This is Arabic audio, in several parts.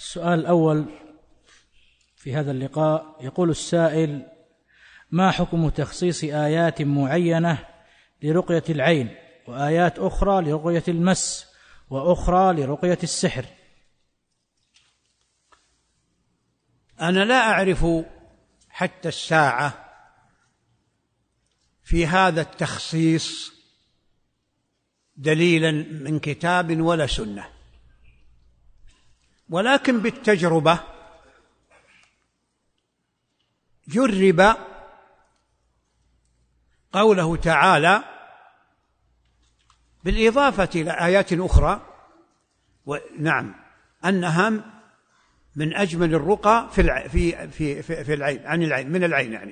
السؤال الأول في هذا اللقاء، يقول السائل: ما حكم تخصيص آيات معينة لرقية العين وآيات أخرى لرقية المس وأخرى لرقية السحر؟ أنا لا أعرف حتى الساعة في هذا التخصيص دليلا من كتاب ولا سنة، ولكن بالتجربة جرب قوله تعالى بالإضافة إلى آيات أخرى، ونعم أنها من أجمل الرقى في العين، عن العين، من العين يعني.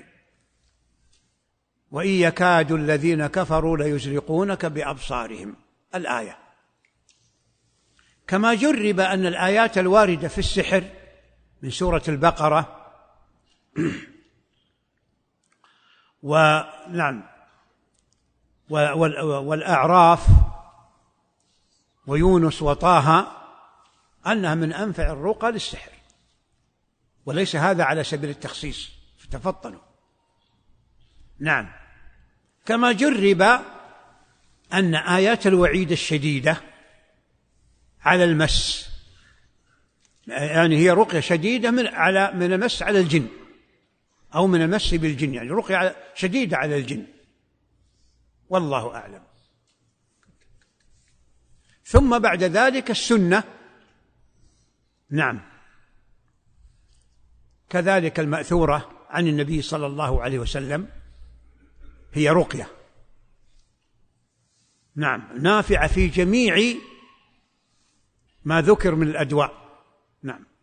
وإن يكاد الذين كفروا ليزلقونك بأبصارهم، الآية. كما جرب أن الآيات الواردة في السحر من سورة البقرة ونعم والأعراف ويونس وطه أنها من أنفع الرقى للسحر، وليس هذا على سبيل التخصيص، فتفطنوا. نعم. كما جرب أن آيات الوعيد الشديدة على المس، يعني هي رقية شديدة من المس على الجن، أو من المس بالجن، يعني رقية شديدة على الجن، والله أعلم. ثم بعد ذلك السنة، نعم، كذلك المأثورة عن النبي صلى الله عليه وسلم هي رقية، نعم، نافعة في جميع ما ذكر من الأدواء، نعم.